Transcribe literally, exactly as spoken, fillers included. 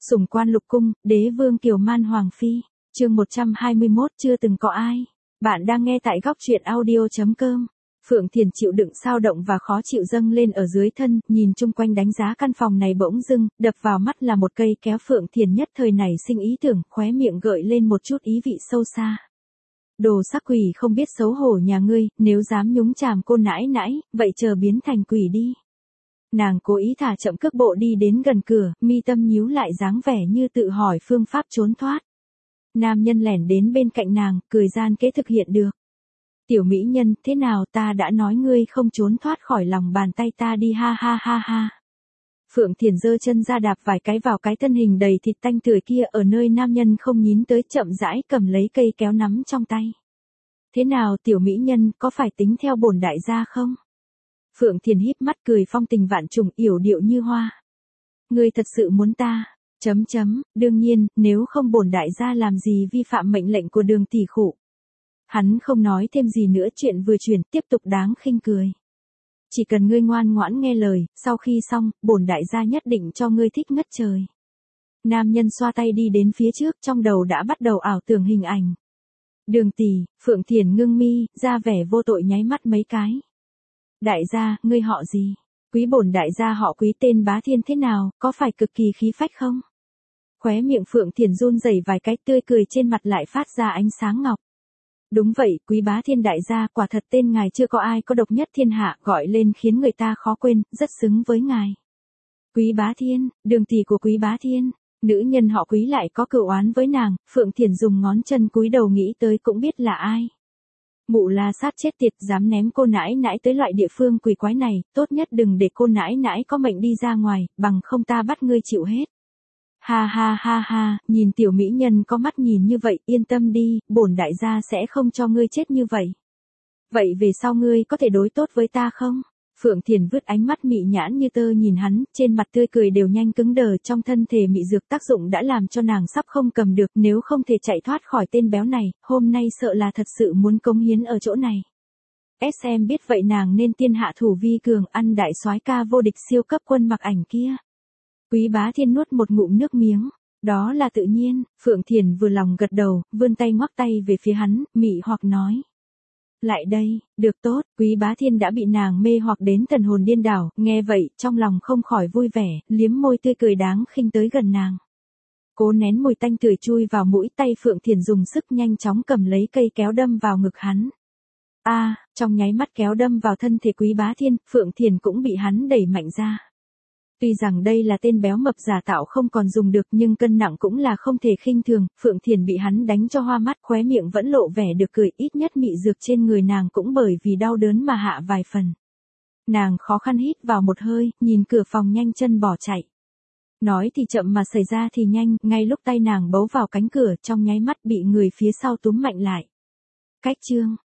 Sủng quan lục cung, đế vương Kiều Man Hoàng Phi. Chương một trăm hai mươi mốt chưa từng có ai. Bạn đang nghe tại góc truyện audio chấm com. Phượng Thiền chịu đựng sao động và khó chịu dâng lên ở dưới thân, nhìn chung quanh đánh giá căn phòng này bỗng dưng, đập vào mắt là một cây kéo. Phượng Thiền nhất thời này sinh ý tưởng, khóe miệng gợi lên một chút ý vị sâu xa. Đồ sắc quỷ không biết xấu hổ nhà ngươi, nếu dám nhúng chàm cô nãi nãi, vậy chờ biến thành quỷ đi. Nàng cố ý thả chậm cước bộ đi đến gần cửa, mi tâm nhíu lại dáng vẻ như tự hỏi phương pháp trốn thoát. Nam nhân lẻn đến bên cạnh nàng, cười gian kế thực hiện được. Tiểu mỹ nhân, thế nào, ta đã nói ngươi không trốn thoát khỏi lòng bàn tay ta đi, ha ha ha ha. Phượng Thiền giơ chân ra đạp vài cái vào cái thân hình đầy thịt tanh tươi kia, ở nơi nam nhân không nhín tới, chậm rãi cầm lấy cây kéo nắm trong tay. Thế nào tiểu mỹ nhân, có phải tính theo bổn đại gia không? Phượng Thiền híp mắt cười phong tình vạn trùng, yểu điệu như hoa. Ngươi thật sự muốn ta? Chấm chấm, đương nhiên, nếu không bổn đại gia làm gì vi phạm mệnh lệnh của Đường tỷ khụ. Hắn không nói thêm gì nữa, chuyện vừa chuyển, tiếp tục đáng khinh cười. Chỉ cần ngươi ngoan ngoãn nghe lời, sau khi xong, bổn đại gia nhất định cho ngươi thích ngất trời. Nam nhân xoa tay đi đến phía trước, trong đầu đã bắt đầu ảo tưởng hình ảnh. Đường tỷ, Phượng Thiền ngưng mi, ra vẻ vô tội nháy mắt mấy cái. Đại gia, ngươi họ gì? Quý bổn đại gia họ Quý, tên Bá Thiên thế nào, có phải cực kỳ khí phách không? Khóe miệng Phượng Thiền run rẩy vài cái, tươi cười trên mặt lại phát ra ánh sáng ngọc. Đúng vậy, Quý Bá Thiên đại gia, quả thật tên ngài chưa có ai có độc nhất thiên hạ, gọi lên khiến người ta khó quên, rất xứng với ngài. Quý Bá Thiên, đường tỷ của Quý Bá Thiên, nữ nhân họ Quý lại có cửu oán với nàng. Phượng Thiền dùng ngón chân cúi đầu nghĩ tới cũng biết là ai. Mụ la sát chết tiệt, dám ném cô nãi nãi tới loại địa phương quỷ quái này, tốt nhất đừng để cô nãi nãi có mệnh đi ra ngoài, bằng không ta bắt ngươi chịu hết. Ha ha ha ha, nhìn tiểu mỹ nhân có mắt nhìn như vậy, yên tâm đi, bổn đại gia sẽ không cho ngươi chết như vậy. Vậy về sau ngươi có thể đối tốt với ta không? Phượng Thiền vứt ánh mắt mị nhãn như tơ nhìn hắn, trên mặt tươi cười đều nhanh cứng đờ, trong thân thể mị dược tác dụng đã làm cho nàng sắp không cầm được, nếu không thể chạy thoát khỏi tên béo này, hôm nay sợ là thật sự muốn cống hiến ở chỗ này. ét em biết vậy nàng nên tiên hạ thủ vi cường, ăn đại soái ca vô địch siêu cấp quân mặc ảnh kia. Quý Bá Thiên nuốt một ngụm nước miếng. Đó là tự nhiên. Phượng Thiền vừa lòng gật đầu, vươn tay ngoắc tay về phía hắn, mị hoặc nói. Lại đây, được tốt. Quý Bá Thiên đã bị nàng mê hoặc đến thần hồn điên đảo, nghe vậy, trong lòng không khỏi vui vẻ, liếm môi tươi cười đáng khinh tới gần nàng. Cố nén mùi tanh tưởi chui vào mũi, tay Phượng Thiền dùng sức nhanh chóng cầm lấy cây kéo đâm vào ngực hắn. A, à, trong nháy mắt kéo đâm vào thân thể Quý Bá Thiên, Phượng Thiền cũng bị hắn đẩy mạnh ra. Tuy rằng đây là tên béo mập giả tạo không còn dùng được, nhưng cân nặng cũng là không thể khinh thường. Phượng Thiền bị hắn đánh cho hoa mắt, khóe miệng vẫn lộ vẻ được cười, ít nhất mị dược trên người nàng cũng bởi vì đau đớn mà hạ vài phần. Nàng khó khăn hít vào một hơi, nhìn cửa phòng nhanh chân bỏ chạy. Nói thì chậm mà xảy ra thì nhanh, ngay lúc tay nàng bấu vào cánh cửa, trong nháy mắt bị người phía sau túm mạnh lại. Cách chương,